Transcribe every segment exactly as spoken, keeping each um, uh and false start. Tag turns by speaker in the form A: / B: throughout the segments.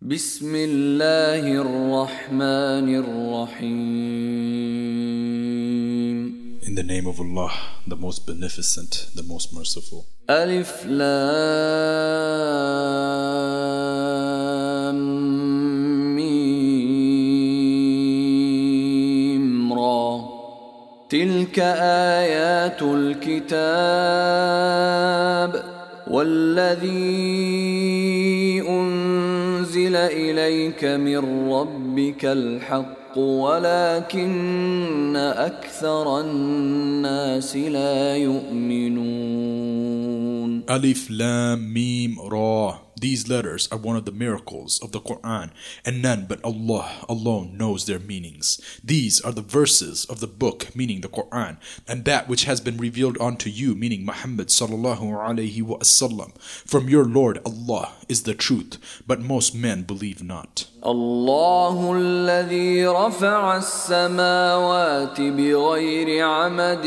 A: بسم الله الرحمن الرحيم.
B: In the name of Allah, the most beneficent, the most merciful.
A: ألف لام ميم را تلك آيات الكتاب والذي أنزل إليك من ربك الحق ولكن أكثر الناس لا يؤمنون.
B: Alif Lam Mim Ra. These letters are one of the miracles of the Quran, and none but Allah alone knows their meanings. These are the verses of the book, meaning the Quran, and that which has been revealed unto you, meaning Muhammad sallallahu alayhi wa sallam. From your Lord Allah is the truth, but most men believe not.
A: الله الذي رفع السماوات بغير عمد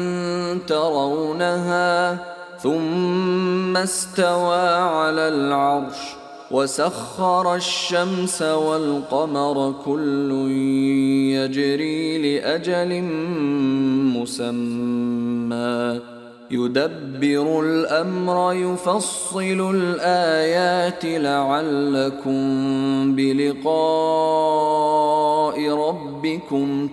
A: ترونها ثم استوى على العرش وسخر الشمس والقمر كل يجري لأجل مسمى يدبر الأمر يفصل الآيات لعلكم بلقاء ربكم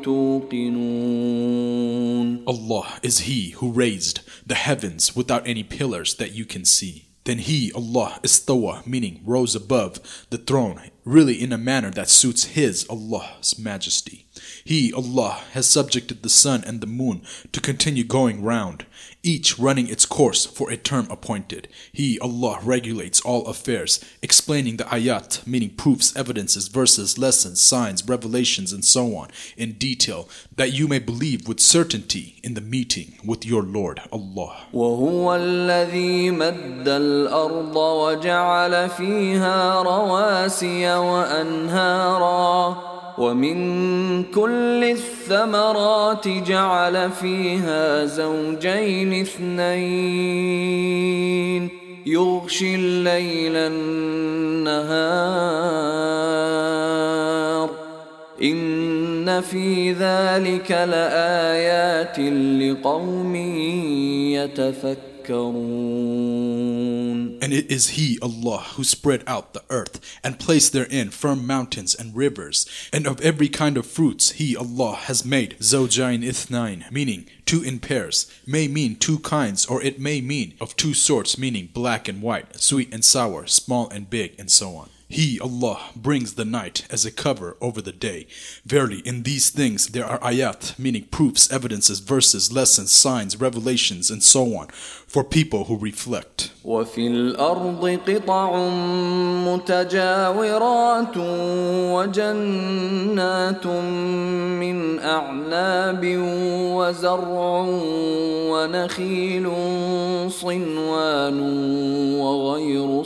A: توقنون.
B: Allah is He who raised the heavens without any pillars that you can see. Then He, Allah, istawa, meaning rose above the throne, really in a manner that suits His, Allah's majesty. He, Allah, has subjected the sun and the moon to continue going round, each running its course for a term appointed. He, Allah, regulates all affairs, explaining the ayat, meaning proofs, evidences, verses, lessons, signs, revelations, and so on, in detail, that you may believe with certainty in the meeting with your Lord, Allah.
A: وهو الذي مد الأرض وجعل فيها رواسي وأنهارا ومن كل الثمرات جعل فيها زوجين اثنين يغشي الليل النهار إن في ذلك لآيات لقوم يتفكرون.
B: And it is He, Allah, who spread out the earth and placed therein firm mountains and rivers, and of every kind of fruits He, Allah, has made Zawjain Ithnain, meaning two in pairs, may mean two kinds, or it may mean of two sorts, meaning black and white, sweet and sour, small and big, and so on. He, Allah, brings the night as a cover over the day. Verily, in these things there are ayat, meaning proofs, evidences, verses, lessons, signs, revelations, and so on, for people who reflect.
A: وفي الأرض قطع متجاورات وجنات من أعناب وزرع ونخيل صنوان وغير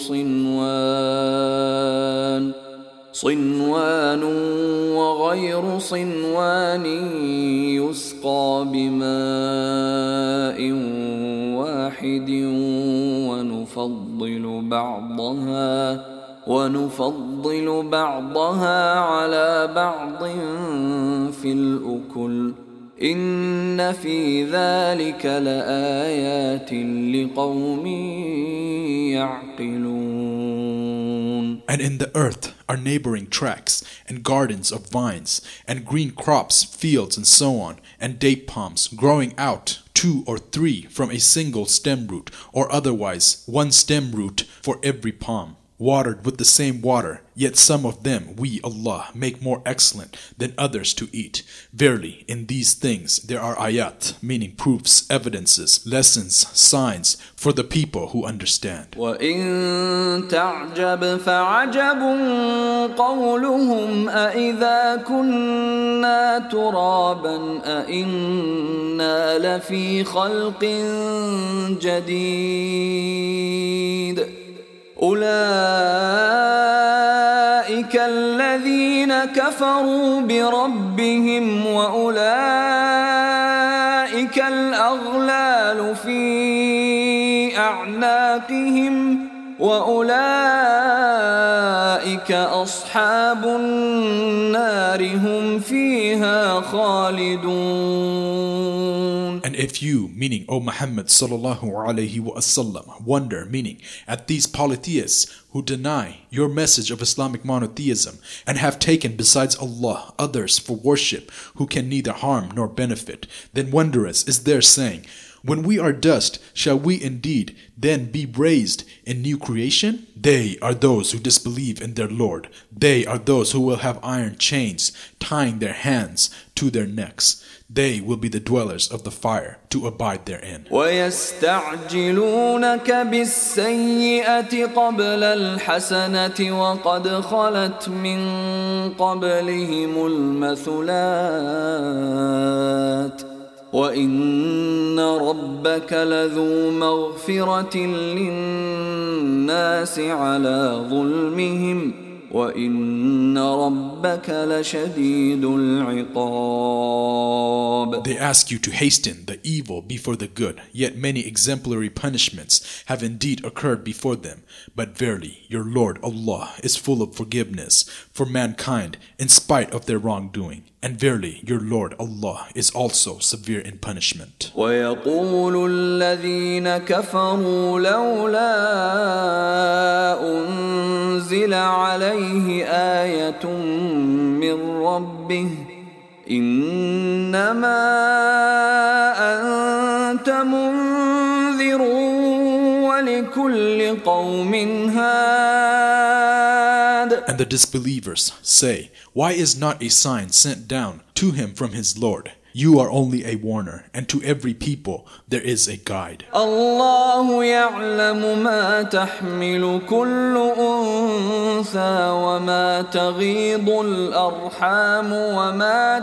A: صنوان صنوان وغير صنوان يسقى بماء واحد ونفضل بعضها ونفضل بعضها على بعض في الأكل إن في ذلك لآيات لقوم يعقلون.
B: And in the earth are neighboring tracts, and gardens of vines, and green crops, fields, and so on, and date palms growing out two or three from a single stem root, or otherwise one stem root for every palm, watered with the same water, yet some of them we, Allah, make more excellent than others to eat. Verily, in these things there are ayat, meaning proofs, evidences, lessons, signs, for the people who understand.
A: وَإِن تَعْجَبْ فَعَجَبٌ قَوْلُهُمْ أَإِذَا كُنَّا تُرَابًا أَإِنَّا لَفِي خَلْقٍ جَدِيدٍ أولئك الذين كفروا بربهم وأولئك الأغلال في أعناقهم وأولئك فأولئك أصحاب النار هم فيها خالدون.
B: And if you, meaning O Muhammad sallallahu alaihi wasallam, wonder, meaning at these polytheists who deny your message of Islamic monotheism and have taken besides Allah others for worship who can neither harm nor benefit, then wondrous is their saying, when we are dust, shall we indeed then be raised in new creation? They are those who disbelieve in their Lord. They are those who will have iron chains tying their hands to their necks. They will be the dwellers of the fire to abide therein.
A: وَيَسْتَعْجِلُونَكَ بِالسَّيِّئَةِ قَبْلَ الْحَسَنَةِ وَقَدْ خَلَتْ مِنْ قَبْلِهِمُ الْمَثُلَاتِ وَإِنَّ رَبَّكَ لَذُو مَغْفِرَةٍ لِلنَّاسِ عَلَى ظُلْمِهِمْ وَإِنَّ رَبَّكَ لَشَدِيدُ الْعِقَابِ.
B: They ask you to hasten the evil before the good, yet many exemplary punishments have indeed occurred before them. But verily, your Lord Allah is full of forgiveness for mankind in spite of their wrongdoing. And verily, your Lord Allah is also severe in punishment.
A: وَيَقُولُ الَّذِينَ كَفَرُوا لَوْلَا أُنزِلَ عَلَيْهِ آيَةٌ مِّن رَّبِّهِ إِنَّمَا أَنتَ مُنذِرٌ وَلِكُلِّ قَوْمٍ هَادٍ.
B: And the disbelievers say, why is not a sign sent down to him from his Lord? You are only a warner, and to every people there is a guide.
A: الله يعلم ما تحمل كل أنثى وما تغيض الأرحام وما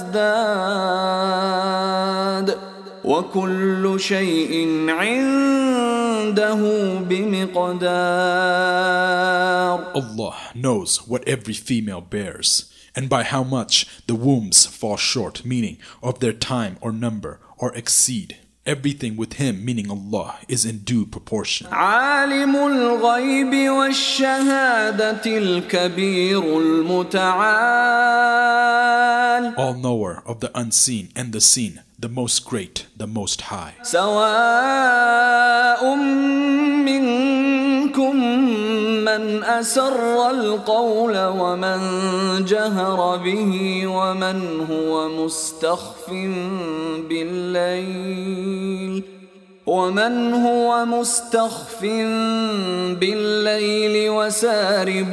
A: تزداد وكل شيء عنده بمقدار.
B: Allah knows what every female bears, and by how much the wombs fall short, meaning of their time or number, or exceed. Everything with him, meaning Allah, is in due proportion.
A: عالم الغيب والشهادة الكبير المتعال.
B: All knower of the unseen and the seen, the most great, the most high.
A: سواء منكم من أسر القول ومن جهر به ومن هو مستخف بالليل ومن هو مستخف بالليل وسارب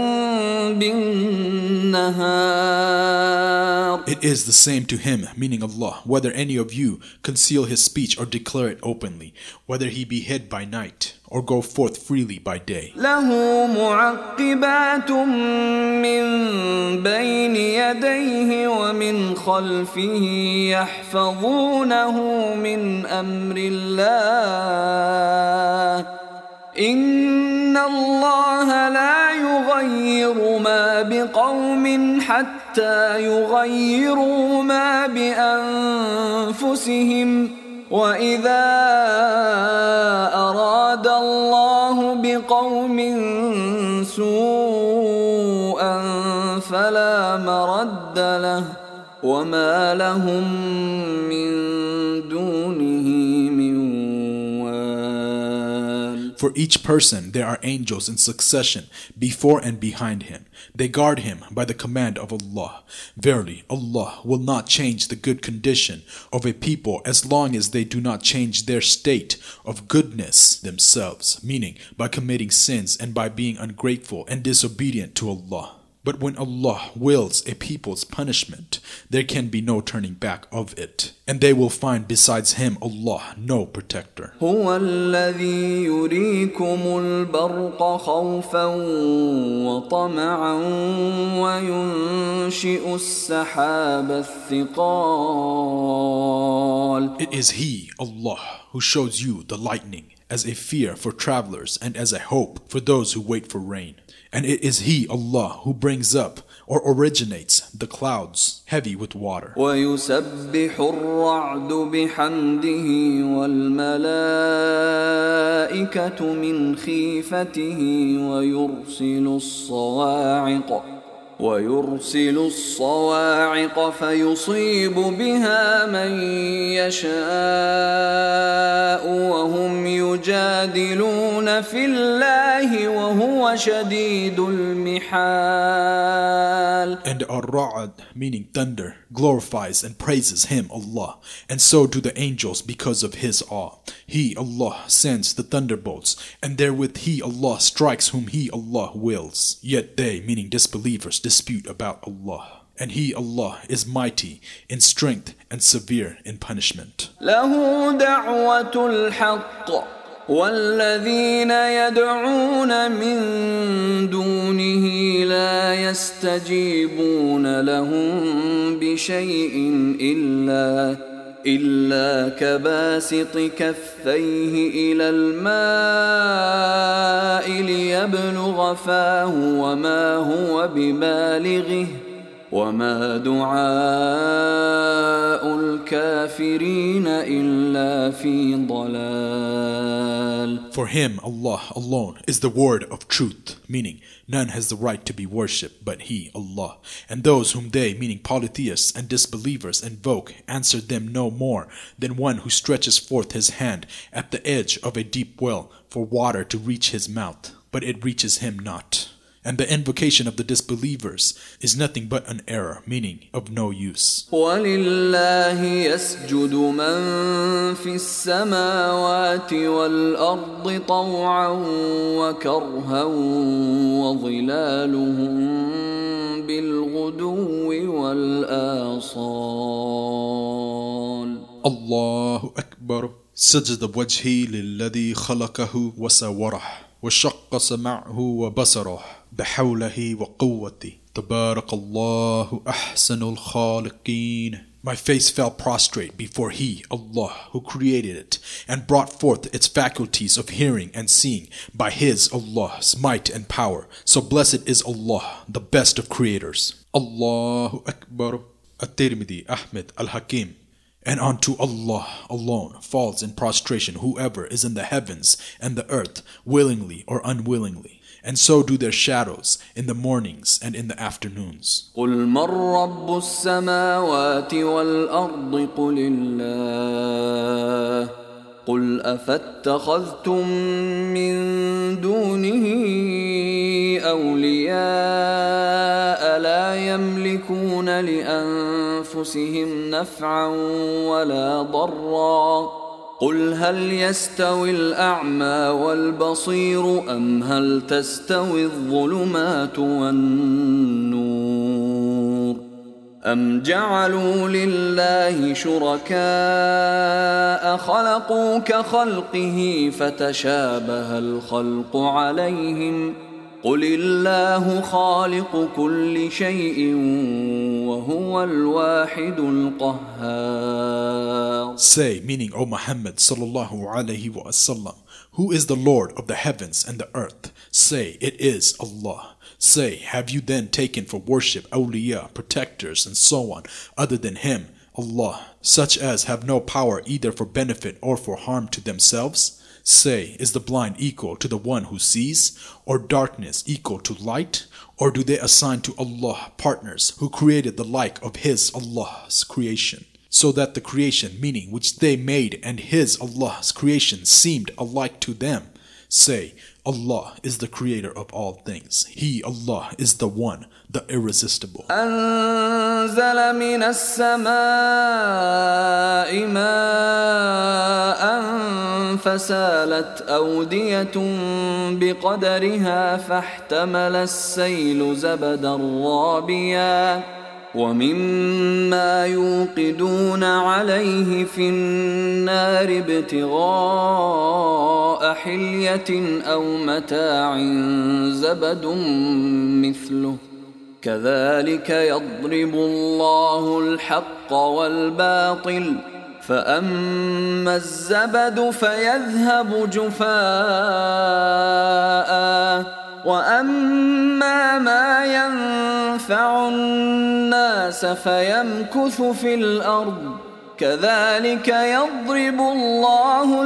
A: بالنهار.
B: It is the same to him, meaning Allah, whether any of you conceal his speech or declare it openly, whether he be hid by night or go forth freely by day.
A: له معقبات من بين يديه ومن خلفه يحفظونه من أمر الله إن الله لا يغير ما بقوم حتى يغيروا ما بأنفسهم وإذا أراد الله بقوم سوءا فلا مرد له وما لهم من دونه من وال.
B: For each person there are angels in succession before and behind him. They guard him by the command of Allah. Verily, Allah will not change the good condition of a people as long as they do not change their state of goodness themselves, meaning by committing sins and by being ungrateful and disobedient to Allah. But when Allah wills a people's punishment, there can be no turning back of it. And they will find besides Him, Allah, no protector.
A: هو الذي يريكم البرق خوفا وطمعا وينشئ السحاب الثقال.
B: It is He, Allah, who shows you the lightning as a fear for travelers and as a hope for those who wait for rain. And it is He, Allah, who brings up or originates the clouds heavy with water.
A: ويسبح الرعد بحمده والملائكة من خيفته ويرسل الصواعق ويرسل الصواعق فيصيب بها من يشاء وهم يجادلون في الله وهو شديد المحال.
B: And Ar-Ra'ad, meaning thunder, glorifies and praises him, Allah, and so do the angels because of his awe. He, Allah, sends the thunderbolts, and therewith he, Allah, strikes whom he, Allah, wills. Yet they, meaning disbelievers, dispute about Allah. And he, Allah, is mighty in strength and severe in punishment.
A: له دعوة الحق والذين يدعون من دونه لا يستجيبون لهم بشيء إلا إلا كباسط كفيه إلى الماء ليبلغ فاه وما هو ببالغه وما دعاء الكافرين إلا في ضلال.
B: For him, Allah alone, is the word of truth, meaning none has the right to be worshipped but he, Allah. And those whom they, meaning polytheists and disbelievers, invoke, answer them no more than one who stretches forth his hand at the edge of a deep well for water to reach his mouth, but it reaches him not. And the invocation of the disbelievers is nothing but an error, meaning of no use.
A: وَلِلَّهِ يَسْجُدُ مَن فِي السَّمَاوَاتِ وَالْأَرْضِ طَوْعًا وَكَرْهًا وَظِلَالُهُم بِالْغُدُوِّ وَالْآصَالِ.
B: Allahu Akbar. سجد وجهي للذي خلقه وسوره وشق سمعه وبصره بحوله وقوته تبارك الله أحسن الخالقين. My face fell prostrate before He, Allah, who created it and brought forth its faculties of hearing and seeing by His, Allah's might and power. So blessed is Allah, the best of creators. Allahu Akbar. At-Tirmidhi, Ahmed, Al-Hakim. And unto Allah alone falls in prostration whoever is in the heavens and the earth, willingly or unwillingly. And so do their shadows in the mornings and in the afternoons.
A: قُلْ مَنْ رَبُّ السَّمَاوَاتِ وَالْأَرْضِ قُلِ اللَّهُ قُلْ أَفَاتَّخَذْتُمْ مِنْ دُونِهِ أَوْلِيَاءَ لَا يَمْلِكُونَ لِأَنفُسِهِمْ نَفْعًا وَلَا ضَرًّا قُلْ هَلْ يَسْتَوِي الْأَعْمَى وَالْبَصِيرُ أَمْ هَلْ تَسْتَوِي الظُّلُمَاتُ وَالنُّورُ أَمْ جَعَلُوا لِلَّهِ شُرَكَاءَ خَلَقُوا كَخَلْقِهِ فَتَشَابَهَ الْخَلْقُ عَلَيْهِمْ قُلِ اللَّهُ خَالِقُ كُلِّ شَيْءٍ وَهُوَ الْوَاحِدُ الْقَهَّارُ.
B: Say, meaning, O Muhammad sallallahu alaihi wasallam, who is the Lord of the heavens and the earth? Say, it is Allah. Say, have you then taken for worship awliya, protectors, and so on, other than Him, Allah, such as have no power either for benefit or for harm to themselves? Say, is the blind equal to the one who sees, or darkness equal to light? Or do they assign to Allah partners who created the like of His, Allah's creation, so that the creation, meaning which they made, and His, Allah's creation seemed alike to them? Say, Allah is the creator of all things. He, Allah, is the one, the irresistible.
A: أنزل من السماء ماء فسالت أودية بقدرها فاحتمل السيل زبدا رابيا ومما يوقدون عليه في النار ابتغاء حلية أو متاع زبد مثله كذلك يضرب الله الحق والباطل فأما الزبد فيذهب جفاء وأما ما ينفع ينفع الناس فيمكث في الأرض كذلك يضرب الله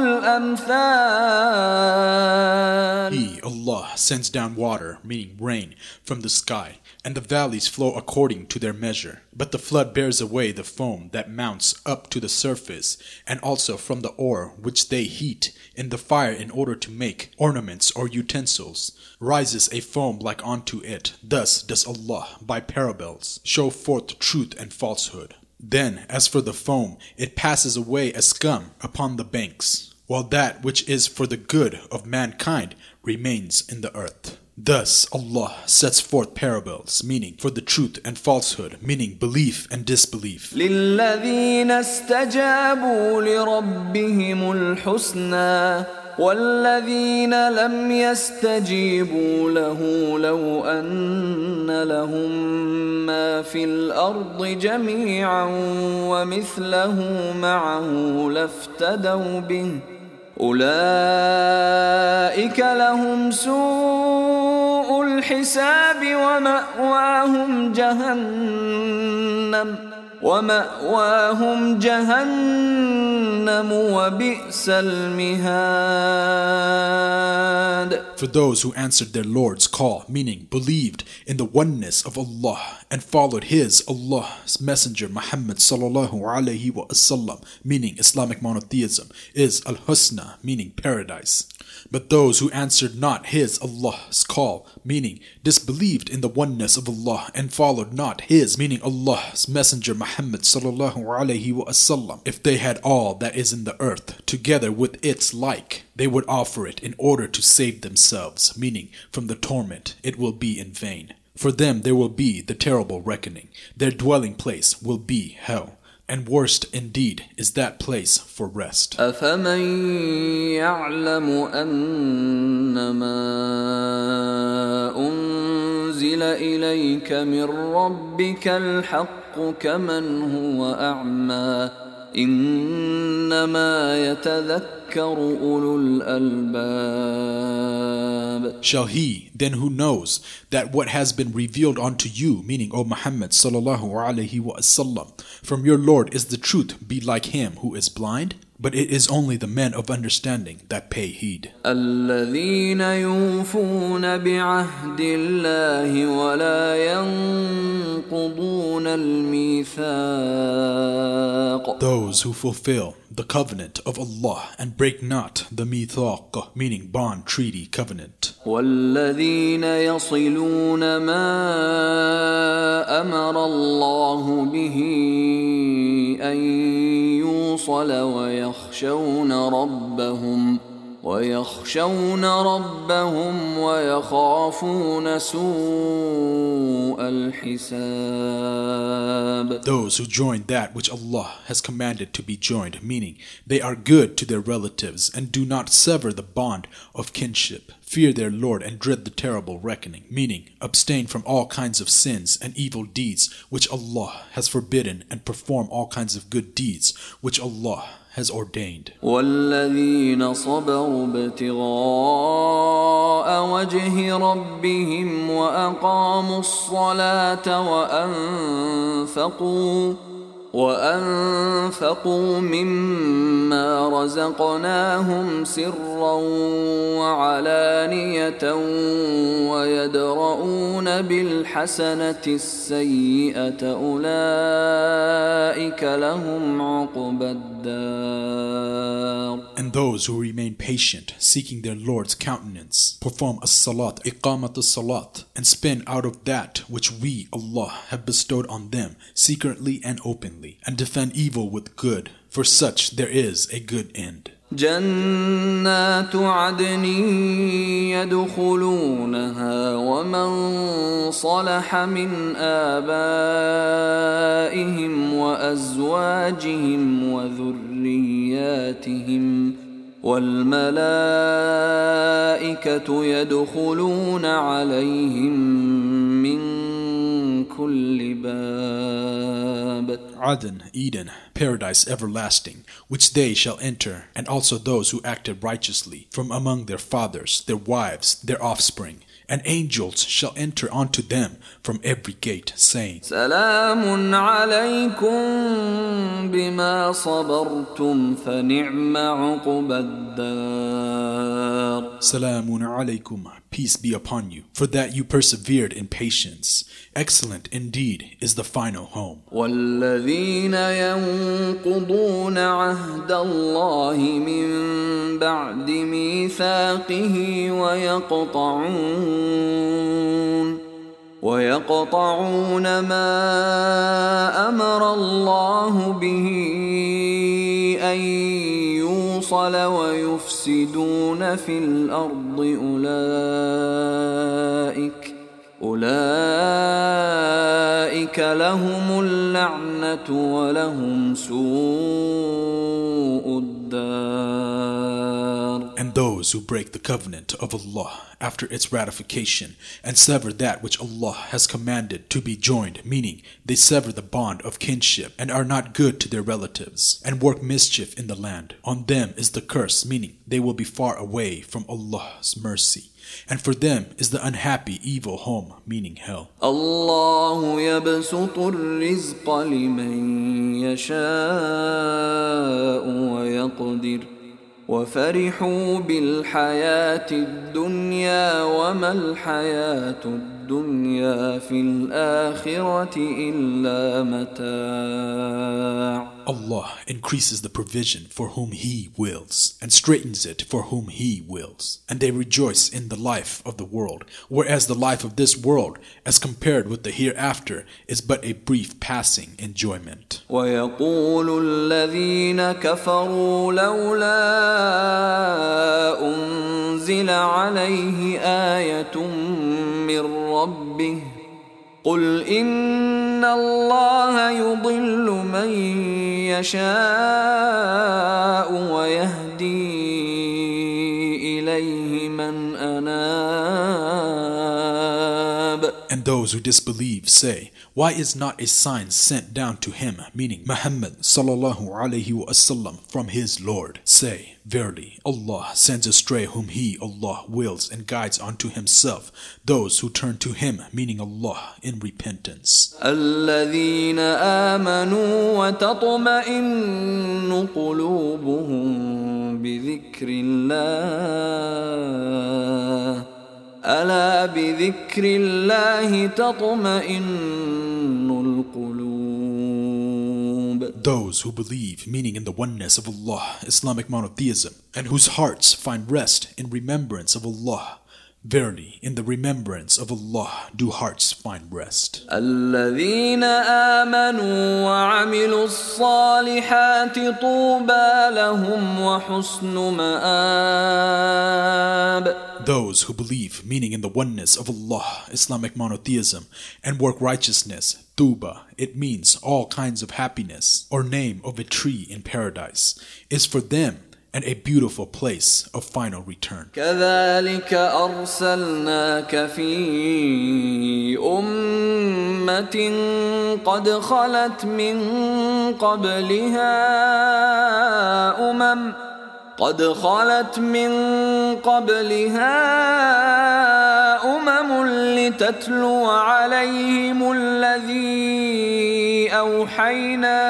A: الأمثال.
B: He, Allah, sends down water, meaning rain, from the sky, and the valleys flow according to their measure. But the flood bears away the foam that mounts up to the surface, and also from the ore which they heat in the fire in order to make ornaments or utensils, rises a foam like unto it. Thus does Allah, by parables, show forth truth and falsehood. Then, as for the foam, it passes away as scum upon the banks, while that which is for the good of mankind remains in the earth. Thus Allah sets forth parables, meaning for the truth and falsehood, meaning belief and disbelief.
A: لِلَّذِينَ اسْتَجَابُوا لِرَبِّهِمُ الْحُسْنَى وَالَّذِينَ لَمْ يَسْتَجِيبُوا لَهُ لَوْ أَنَّ لَهُم مَّا فِي الْأَرْضِ جَمِيعًا وَمِثْلَهُ مَعَهُ لَافْتَدَوْا بِهِ أُولَئِكَ لَهُمْ سُوءُ الْحِسَابِ وَمَأْوَاهُمْ جَهَنَّمُ وَمَأْوَاهُمْ جَهَنَّمُ وَبِئْسَ الْمِهَادُ.
B: For those who answered their Lord's call, meaning believed in the oneness of Allah and followed His, Allah's Messenger Muhammad sallallahu alaihi wasallam, meaning Islamic monotheism, is al-husna, meaning paradise. But those who answered not His, Allah's call, meaning disbelieved in the oneness of Allah and followed not His, meaning Allah's Messenger Muhammad sallallahu alaihi wasallam, if they had all that is in the earth together with its like, they would offer it in order to save themselves, meaning from the torment, it will be in vain. For them there will be the terrible reckoning. Their dwelling place will be hell. And worst indeed is that place for rest.
A: أَفَمَن يَعْلَمُ أَنَّمَا أُنزِلَ إِلَيْكَ مِن رَّبِّكَ الْحَقُّ كَمَنْ هُوَ أَعْمَى إِنَّمَا يَتَذَكَّرُ أُولُو الْأَلْبَابِ.
B: Shall he, then who knows, that what has been revealed unto you, meaning O Muhammad sallallahu alaihi wasallam, from your Lord is the truth, be like him who is blind? But it is only the men of understanding that pay heed.
A: الَّذِينَ يُوفُونَ بِعَهْدِ اللَّهِ وَلَا يَنقُضُونَ الْمِيثَاقَ.
B: Those who fulfill the covenant of Allah and break not the mithaq, meaning bond, treaty, covenant.
A: وَالَّذِينَ يَصِلُونَ مَا أَمَرَ اللَّهُ بِهِ أَن يُوصَلَ وَيَخْشَوْنَ رَبَّهُمْ وَيَخْشَوْنَ رَبَّهُمْ وَيَخَافُونَ سُوءَ الْحِسَابِ.
B: Those who join that which Allah has commanded to be joined, meaning they are good to their relatives and do not sever the bond of kinship, fear their Lord and dread the terrible reckoning, meaning abstain from all kinds of sins and evil deeds which Allah has forbidden and perform all kinds of good deeds which Allah has ordained.
A: وَالَّذِينَ صَبَرُوا ابْتِغَاءَ وَجْهِ رَبِّهِمْ وَأَقَامُوا الصَّلَاةَ وَأَنفَقُوا وَأَنفَقُوا مِمَّا رَزَقْنَاهُمْ سِرًّا وَعَلَانِيَةً وَيَدْرَؤُونَ بِالْحَسَنَةِ السَّيِّئَةَ أُولَئِكَ لَهُمْ عُقْبَى الدَّارِ.
B: And those who remain patient, seeking their Lord's countenance, perform as-salat, iqamat as-salat, and spend out of that which we, Allah, have bestowed on them, secretly and openly, and defend evil with good. For such there is a good end.
A: جنات عدن يدخلونها ومن صلح من آبائهم وأزواجهم وذرياتهم والملائكة يدخلون عليهم من كل باب.
B: Aden, Eden, paradise everlasting, which they shall enter, and also those who acted righteously from among their fathers, their wives, their offspring, and angels shall enter unto them from every gate, saying,
A: سلام عليكم بما صبرتم فنعم عقبى الدار.
B: Salamun alaykum, peace be upon you, for that you persevered in patience. Excellent indeed is the final home.
A: والذين ينقضون عهد الله من بعد ميثاقه ويقطعون ويقطعون ما أمر الله به أن يوصل ويفسدون في الأرض أولئك أولئك لهم اللعنة ولهم سوء الدار.
B: And those who break the covenant of Allah after its ratification and sever that which Allah has commanded to be joined, meaning they sever the bond of kinship and are not good to their relatives and work mischief in the land, on them is the curse, meaning they will be far away from Allah's mercy. And for them is the unhappy evil home, meaning hell.
A: الله يبسط الرزق لمن يشاء ويقدر وفرحوا بالحياة الدنيا وما الحياة الدنيا في الآخرة إلا متاع.
B: Allah increases the provision for whom He wills and straightens it for whom He wills. And they rejoice in the life of the world, whereas the life of this world, as compared with the hereafter, is but a brief passing enjoyment.
A: ويقول الذين كفروا لولا أنزل عليه آية من ربه قل إن الله يضل من يشاء ويهدي إليه من أناب.
B: And those who disbelieve say, why is not a sign sent down to him, meaning Muhammad sallallahu alayhi wa sallam, from his Lord? Say, verily, Allah sends astray whom He, Allah, wills and guides unto Himself, those who turn to Him, meaning Allah, in repentance.
A: الذين آمنوا وتطمئن قلوبهم بذكر الله ألا بذكر الله تطمئن القلوب.
B: Those who believe, meaning in the oneness of Allah, Islamic monotheism, and whose hearts find rest in remembrance of Allah. Verily, in the remembrance of Allah do hearts find rest.
A: الذين آمنوا وعملوا الصالحات طوبى لهم وحسن مآب.
B: Those who believe, meaning in the oneness of Allah, Islamic monotheism, and work righteousness, Tuba, it means all kinds of happiness, or name of a tree in paradise, is for them and a beautiful place of final return.
A: كذلك أرسلناك في أمة قد خلت من قبلها أمم قد خلت من قبلها أمم لتتلو عليهم الذي أوحينا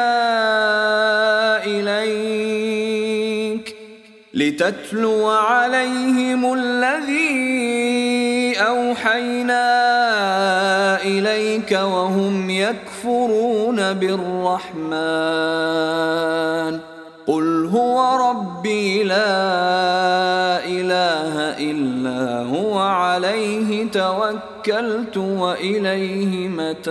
A: إليك لتتلو عليهم الذي أوحينا إليك وهم يكفرون بالرحمن قل هو ربي لا إله إلا هو عليه توكلت وإليه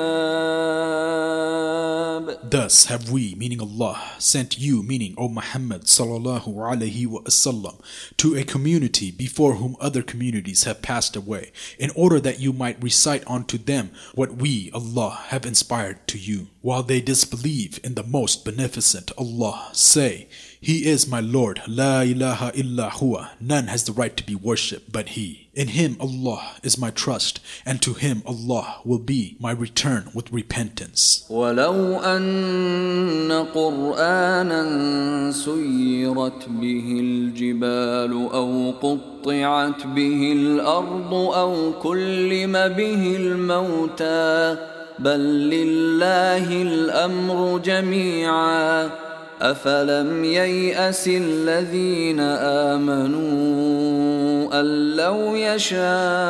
A: متاب.
B: Thus have we, meaning Allah, sent you, meaning O Muhammad sallallahu alayhi wa sallam, to a community before whom other communities have passed away, in order that you might recite unto them what we, Allah, have inspired to you. While they disbelieve in the most beneficent Allah, say, He is my Lord, La ilaha illa huwa, none has the right to be worshipped but He. In Him Allah is my trust, and to Him Allah will be my return with repentance.
A: ولو أن قرآنا سيرت به الجبال أو قطعت به الأرض أو كلم به الموتى بل لله الأمر جميعا أفلم ييأس الذين آمنوا أن لو يشاء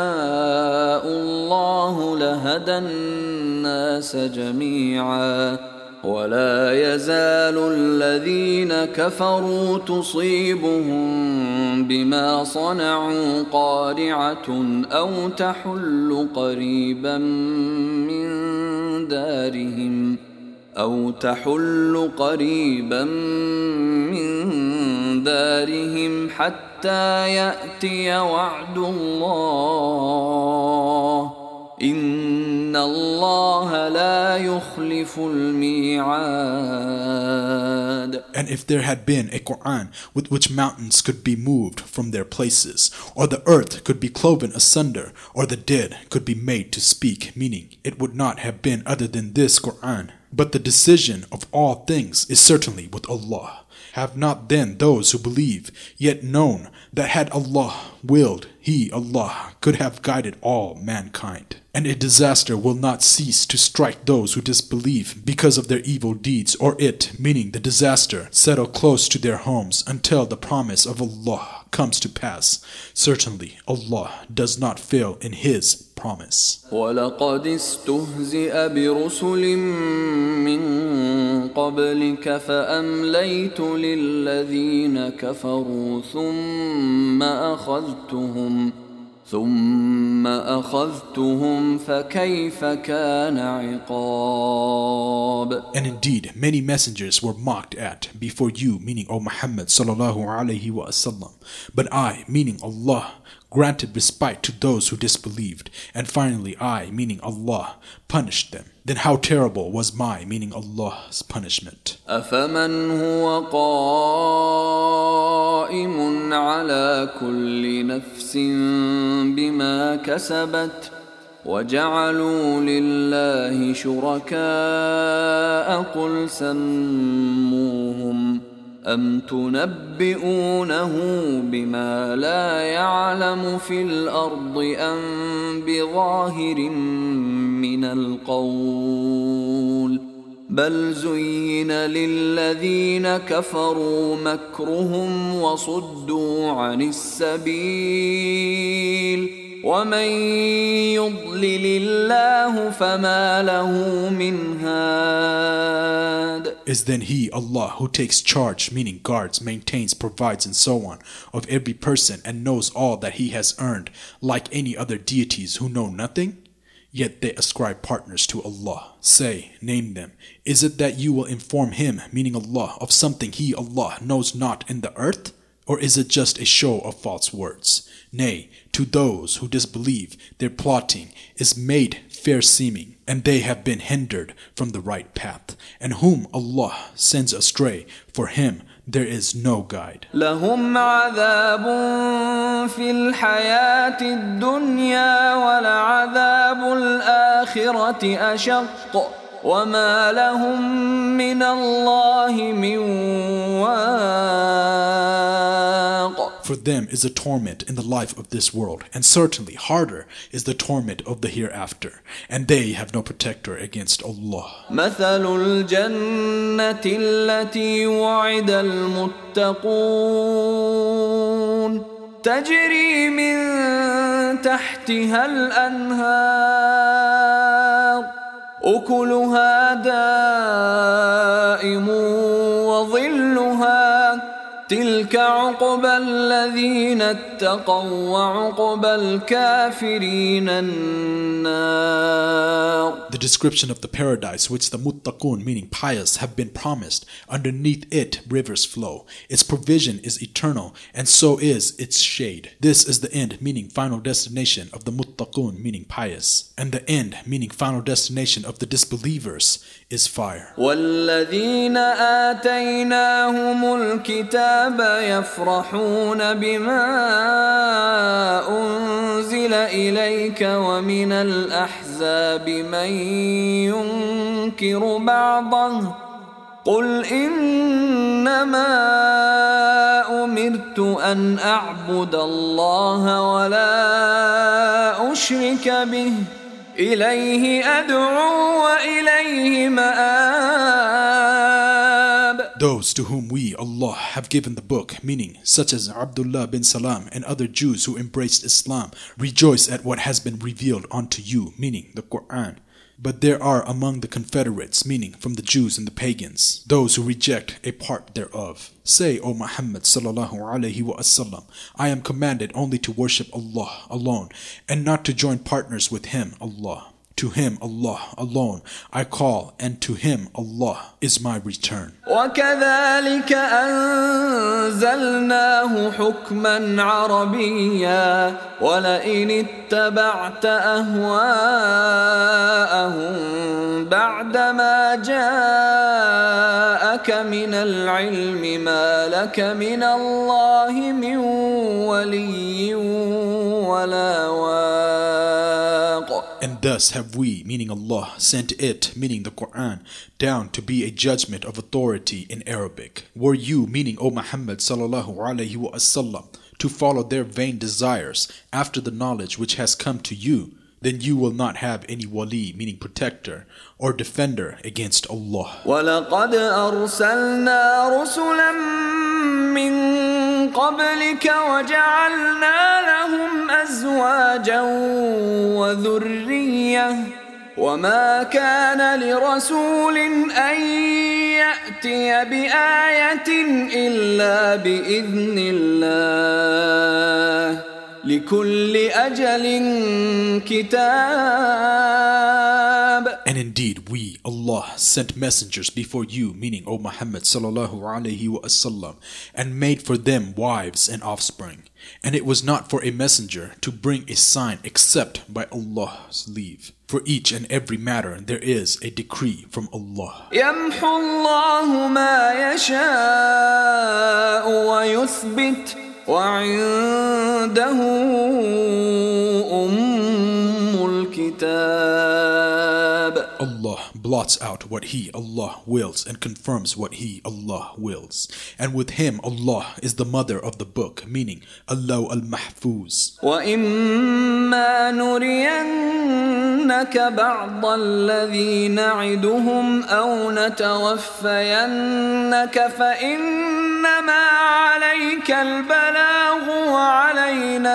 A: الله لهدى الناس جميعا ولا يزال الذين كفروا تصيبهم بما صنعوا قارعة أو تحل قريبا من دارهم أو تحل قريبا من دارهم حتى يأتي وعد الله إن الله لا يخلف الميعاد.
B: And if there had been a Quran with which mountains could be moved from their places, or the earth could be cloven asunder, or the dead could be made to speak, meaning it would not have been other than this Quran. But the decision of all things is certainly with Allah. Have not then those who believe yet known that had Allah willed, He, Allah, could have guided all mankind? And a disaster will not cease to strike those who disbelieve because of their evil deeds, or it, meaning the disaster, settle close to their homes until the promise of Allah comes to pass. Certainly, Allah does not fail in His promise.
A: وَلَقَدِ اسْتُهْزِئَ بِرُسُلٍ مِّن قَبْلِكَ فَأَمْلَيْتُ لِلَّذِينَ كَفَرُوا ثُمَّ أَخَذْتُهُمْ ثُمَّ أَخَذْتُهُمْ فَكَيْفَ كَانَ عِقَابِ.
B: And indeed, many messengers were mocked at before you, meaning O Muhammad sallallahu alaihi wasallam. But I, meaning Allah, granted respite to those who disbelieved, and finally I, meaning Allah, punished them. Then how terrible was my, meaning Allah's, punishment.
A: أَفَمَنْ هُوَ قَائِمٌ عَلَى كُلِّ نَفْسٍ بِمَا كَسَبَتْ وَجَعَلُوا لِلَّهِ شُرَكَاءَ قُلْ سَمُّوهُمْ أَمْ تُنَبِّئُونَهُ بِمَا لَا يَعْلَمُ فِي الْأَرْضِ أَمْ بِظَاهِرٍ مِّنَ الْقَوْلِ بَلْ زُيِّنَ لِلَّذِينَ كَفَرُوا مَكْرُهُمْ وَصُدُّوا عَنِ السَّبِيلِ وَمَن يُضْلِلِ اللَّهُ فَمَا لَهُ مِنْ هَادٍ.
B: Is then He, Allah, who takes charge, meaning guards, maintains, provides, and so on, of every person and knows all that he has earned, like any other deities who know nothing? Yet they ascribe partners to Allah. Say, name them. Is it that you will inform Him, meaning Allah, of something He, Allah, knows not in the earth? Or is it just a show of false words? Nay, to those who disbelieve, their plotting is made fair-seeming, and they have been hindered from the right path. And whom Allah sends astray, for him there is no guide.
A: لهم عذاب في الحياة الدنيا ولعذاب الآخرة أشق وما لهم من الله من واق.
B: For them is a torment in the life of this world, and certainly harder is the torment of the hereafter, and they have no protector against Allah.
A: مثل الجنة التي وعد المتقون تجري من تحتها الأنهار أكلها دائم وظلها تلك عقبى الذين اتقوا وعقبى الكافرين النار.
B: The description of the paradise which the muttaqun, meaning pious, have been promised, underneath it rivers flow. Its provision is eternal, and so is its shade. This is the end, meaning final destination of the muttaqun, meaning pious. And the end, meaning final destination of the disbelievers, is fire.
A: والذين آتيناهم الكتاب يفرحون يفرحون بما أنزل إليك ومن الأحزاب من ينكر بعضه قل إنما أمرت أن أعبد الله ولا أشرك به إليه أدعو وإليه مآب.
B: Those to whom we, Allah, have given the book, meaning such as Abdullah bin Salam and other Jews who embraced Islam, rejoice at what has been revealed unto you, meaning the Quran. But there are among the confederates, meaning from the Jews and the pagans, those who reject a part thereof. Say, O Muhammad sallallahu alaihi wasallam, I am commanded only to worship Allah alone and not to join partners with Him, Allah. To Him, Allah, alone, I call, and to Him, Allah, is my return.
A: وَكَذَلِكَ أَنزَلْنَاهُ حُكْمًا عَرَبِيًّا وَلَئِنِ اتَّبَعْتَ أَهْوَاءَهُمْ بَعْدَمَا جَاءَكَ مِنَ الْعِلْمِ مَا لَكَ مِنَ اللَّهِ مِنْ وَلِيٍّ وَلَا وَاقٍ.
B: And thus have we, meaning Allah, sent it, meaning the Quran, down to be a judgment of authority in Arabic. Were you, meaning O Muhammad sallallahu alaihi wasallam, to follow their vain desires after the knowledge which has come to you, then you will not have any wali, meaning protector, or defender against Allah.
A: وَلَقَدْ أَرْسَلْنَا رُسُلًا مِّن قبلك وجعلنا لهم أزواجا وذرية وما كان لرسول أن يأتي بآية إلا بإذن الله لكل أجل كتاب.
B: And indeed we, Allah, sent messengers before you, meaning O Muhammad sallallahu alaihi wasallam, and made for them wives and offspring. And it was not for a messenger to bring a sign except by Allah's leave. For each and every matter there is a decree from Allah.
A: يمحو الله ما يشاء ويثبت وعنده أم الكتاب.
B: Allah blots out what He, Allah, wills and confirms what He, Allah, wills. And with Him, Allah, is the mother of the book, meaning Allah al-Mahfuz.
A: وَإِمَّا نُرِيَنَّكَ بَعْضَ الَّذِي نَعِدُهُمْ أَوْ نَتَوَفَّيَنَّكَ فَإِنَّمَا عَلَيْكَ الْبَلَاغُ وَعَلَيْنَا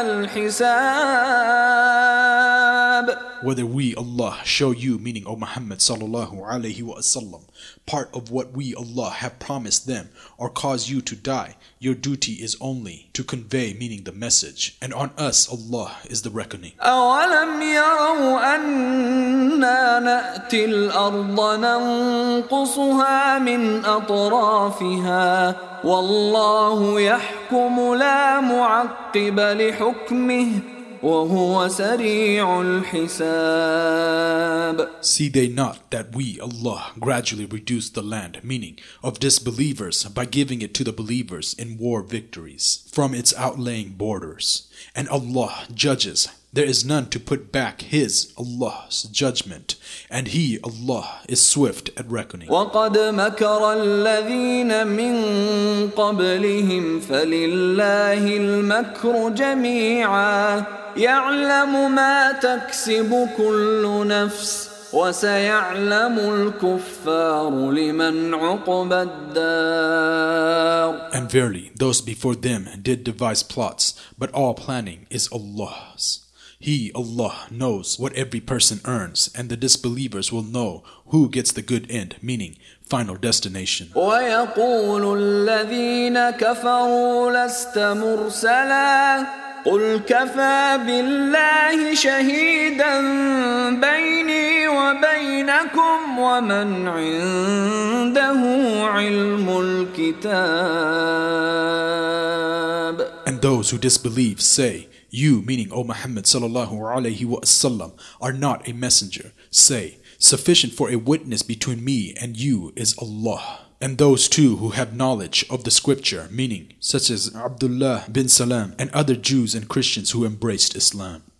A: الْحِسَابُ.
B: Whether we, Allah, show you, meaning O Muhammad sallallahu alaihi wasallam, part of what we, Allah, have promised them, or cause you to die, your duty is only to convey, meaning the message, and on us, Allah, is the reckoning.
A: أَوَلَمْ يَرَوْا أَنَّا نَأْتِي الْأَرْضَ نَنْقُصُهَا مِنْ أَطْرَافِهَا وَاللَّهُ يَحْكُمُ لَا مُعَقِّبَ لِحُكْمِهِ وَهُوَ سَرِيعُ الْحِسَابِ.
B: See they not that we, Allah, gradually reduce the land, meaning of disbelievers, by giving it to the believers in war victories, from its outlying borders. And Allah judges. There is none to put back His, Allah's judgment, and He, Allah, is swift at reckoning.
A: وَقَدْ مَكَرَ الَّذِينَ مِن قَبْلِهِمْ فَلِلَّهِ الْمَكْرُ جَمِيعًا يَعْلَمُ مَا تَكْسِبُ كُلُّ نَفْسٍ وَسَيَعْلَمُ الْكُفَّارُ لِمَنْ عُقْبَى الدَّارِ.
B: And verily, those before them did devise plots, but all planning is Allah's. He, Allah, knows what every person earns, and the disbelievers will know who gets the good end, meaning final destination.
A: وَيَقُولُ الَّذِينَ كَفَرُوا لَسْتَ مُرْسَلًا قُلْ كَفَى بِاللَّهِ شَهِيدًا بَيْنِي وَبَيْنَكُمْ وَمَنْ عِنْدَهُ عِلْمُ الْكِتَابِ.
B: And those who disbelieve say, You, meaning O Muhammad sallallahu alaihi wasallam, are not a messenger. Say, sufficient for a witness between me and you is Allah. and those too who have knowledge of the scripture, meaning such as Abdullah bin Salam and other Jews and Christians who embraced Islam.